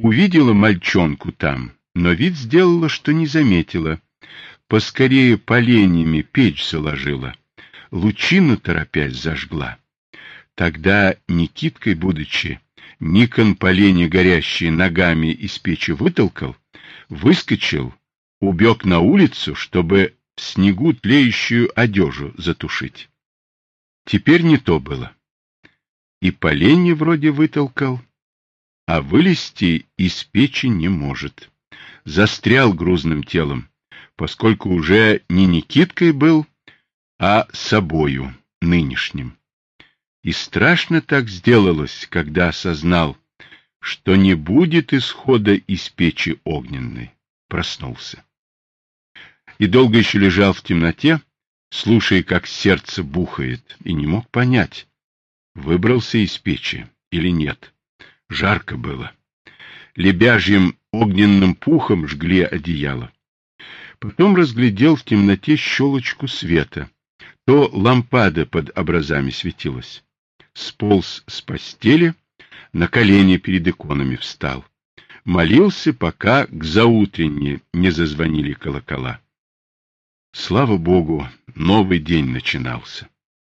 увидела мальчонку там, но вид сделала, что не заметила. Поскорее поленьями печь заложила, лучину торопясь зажгла. Тогда Никиткой будучи, Никон поленья горящие ногами из печи вытолкал, выскочил, убег на улицу, чтобы в снегу тлеющую одежу затушить. Теперь не то было. И поленья вроде вытолкал, а вылезти из печи не может. Застрял грузным телом, поскольку уже не Никиткой был, а собою нынешним. И страшно так сделалось, когда осознал, что не будет исхода из печи огненной. Проснулся. И долго еще лежал в темноте, слушая, как сердце бухает, и не мог понять, выбрался из печи или нет. Жарко было. Лебяжьим огненным пухом жгли одеяло. Потом разглядел в темноте щелочку света. То лампада под образами светилась. Сполз с постели, на колени перед иконами встал. Молился, пока к заутренне не зазвонили колокола. Слава Богу, новый день начинался.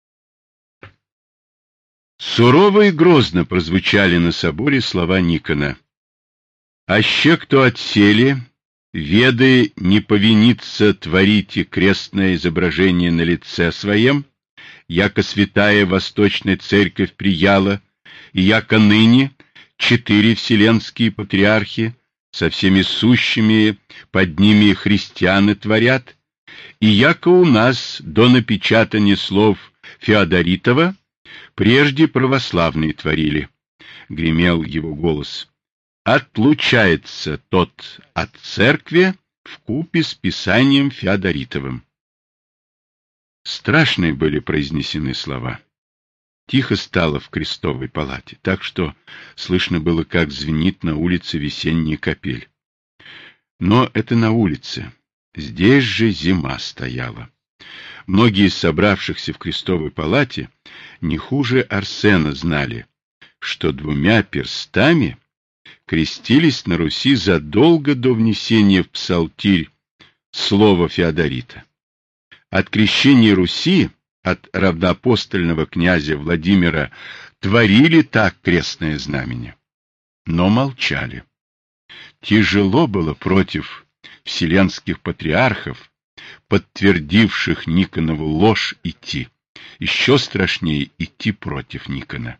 Сурово и грозно прозвучали на соборе слова Никона. «Аще кто отсели, веды не повинится, творите крестное изображение на лице своем, яко святая Восточная Церковь прияла, и яко ныне 4 вселенские патриархи со всеми сущими под ними христианы творят, и яко у нас до напечатания слов Феодоритова прежде православные творили». Гремел его голос. «Отлучается тот от церкви вкупе с писанием Феодоритовым». Страшные были произнесены слова. Тихо стало в крестовой палате, так что слышно было, как звенит на улице весенняя капель. Но это на улице. Здесь же зима стояла. Многие из собравшихся в крестовой палате не хуже Арсена знали, что 2 перстами крестились на Руси задолго до внесения в псалтирь слова Феодорита. От крещения Руси, от равноапостольного князя Владимира, творили так крестное знамение, но молчали. Тяжело было против вселенских патриархов, подтвердивших Никонову ложь, идти. Еще страшнее идти против Никона.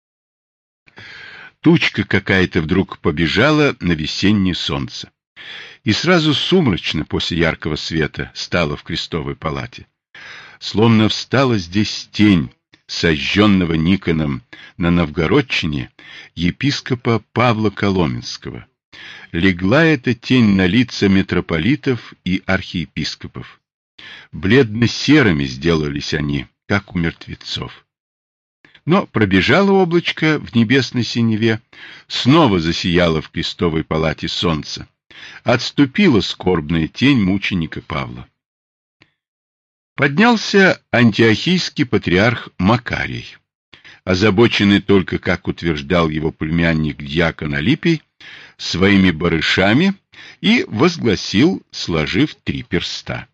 Тучка какая-то вдруг побежала на весеннее солнце. И сразу сумрачно после яркого света стало в крестовой палате. Словно встала здесь тень сожженного Никоном на Новгородчине епископа Павла Коломенского. Легла эта тень на лица митрополитов и архиепископов. Бледно-серыми сделались они, как у мертвецов. Но пробежало облачко в небесной синеве, снова засияло в крестовой палате солнце. Отступила скорбная тень мученика Павла. Поднялся антиохийский патриарх Макарий, озабоченный только, как утверждал его племянник дьякон Алипий, своими барышами, и возгласил, сложив 3 перста.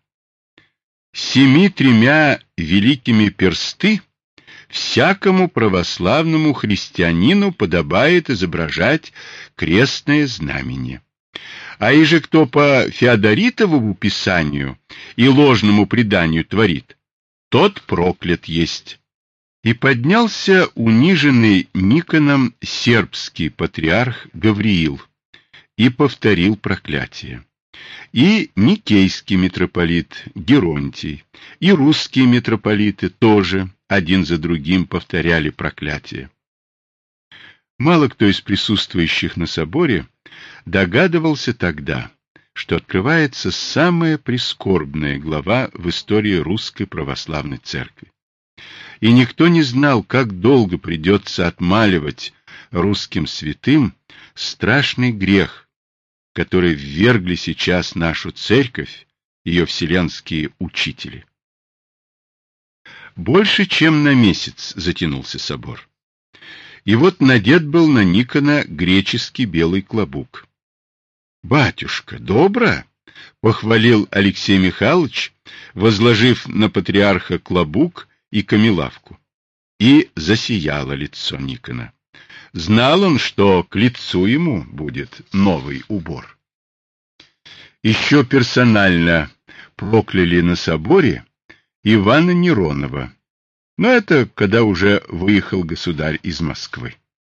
7 великими персты всякому православному христианину подобает изображать крестное знамение. А иже кто по Феодоритовому писанию и ложному преданию творит, тот проклят есть. И поднялся униженный Никоном сербский патриарх Гавриил и повторил проклятие. И никейский митрополит Геронтий, и русские митрополиты тоже один за другим повторяли проклятие. Мало кто из присутствующих на соборе догадывался тогда, что открывается самая прискорбная глава в истории Русской Православной Церкви. И никто не знал, как долго придется отмаливать русским святым страшный грех, который ввергли сейчас нашу церковь, ее вселенские учители. Больше чем на месяц затянулся собор. И вот надет был на Никона греческий белый клобук. «Батюшка, добро!» — похвалил Алексей Михайлович, возложив на патриарха клобук и камелавку. И засияло лицо Никона. Знал он, что к лицу ему будет новый убор. Еще персонально прокляли на соборе Ивана Неронова, но это когда уже выехал государь из Москвы.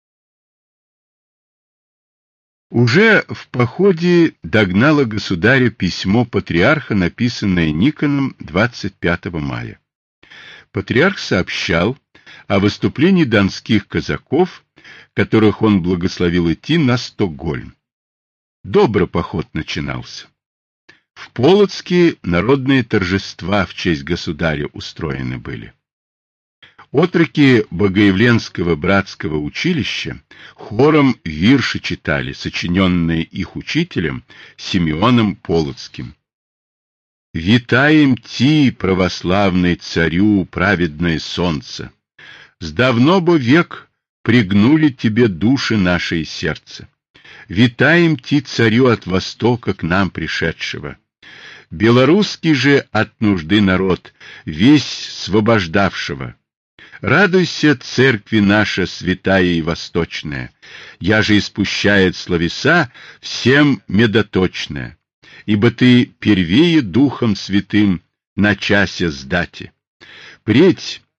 Уже в походе догнало государя письмо патриарха, написанное Никоном 25 мая. Патриарх сообщал о выступлении донских казаков, которых он благословил идти на Стокгольм. Добро поход начинался. В Полоцке народные торжества в честь государя устроены были. Отроки Богоявленского братского училища хором вирши читали, сочиненные их учителем Симеоном Полоцким. «Витаем ти, православный царю, праведное солнце! С давно бы век пригнули тебе души наши и сердце. Витаем ти, царю от востока к нам пришедшего. Белорусский же от нужды народ, весь свобождавшего. Радуйся, церкви наша святая и восточная, я же испущает словеса всем медоточная, ибо ты первее Духом Святым на часе сдати. Предь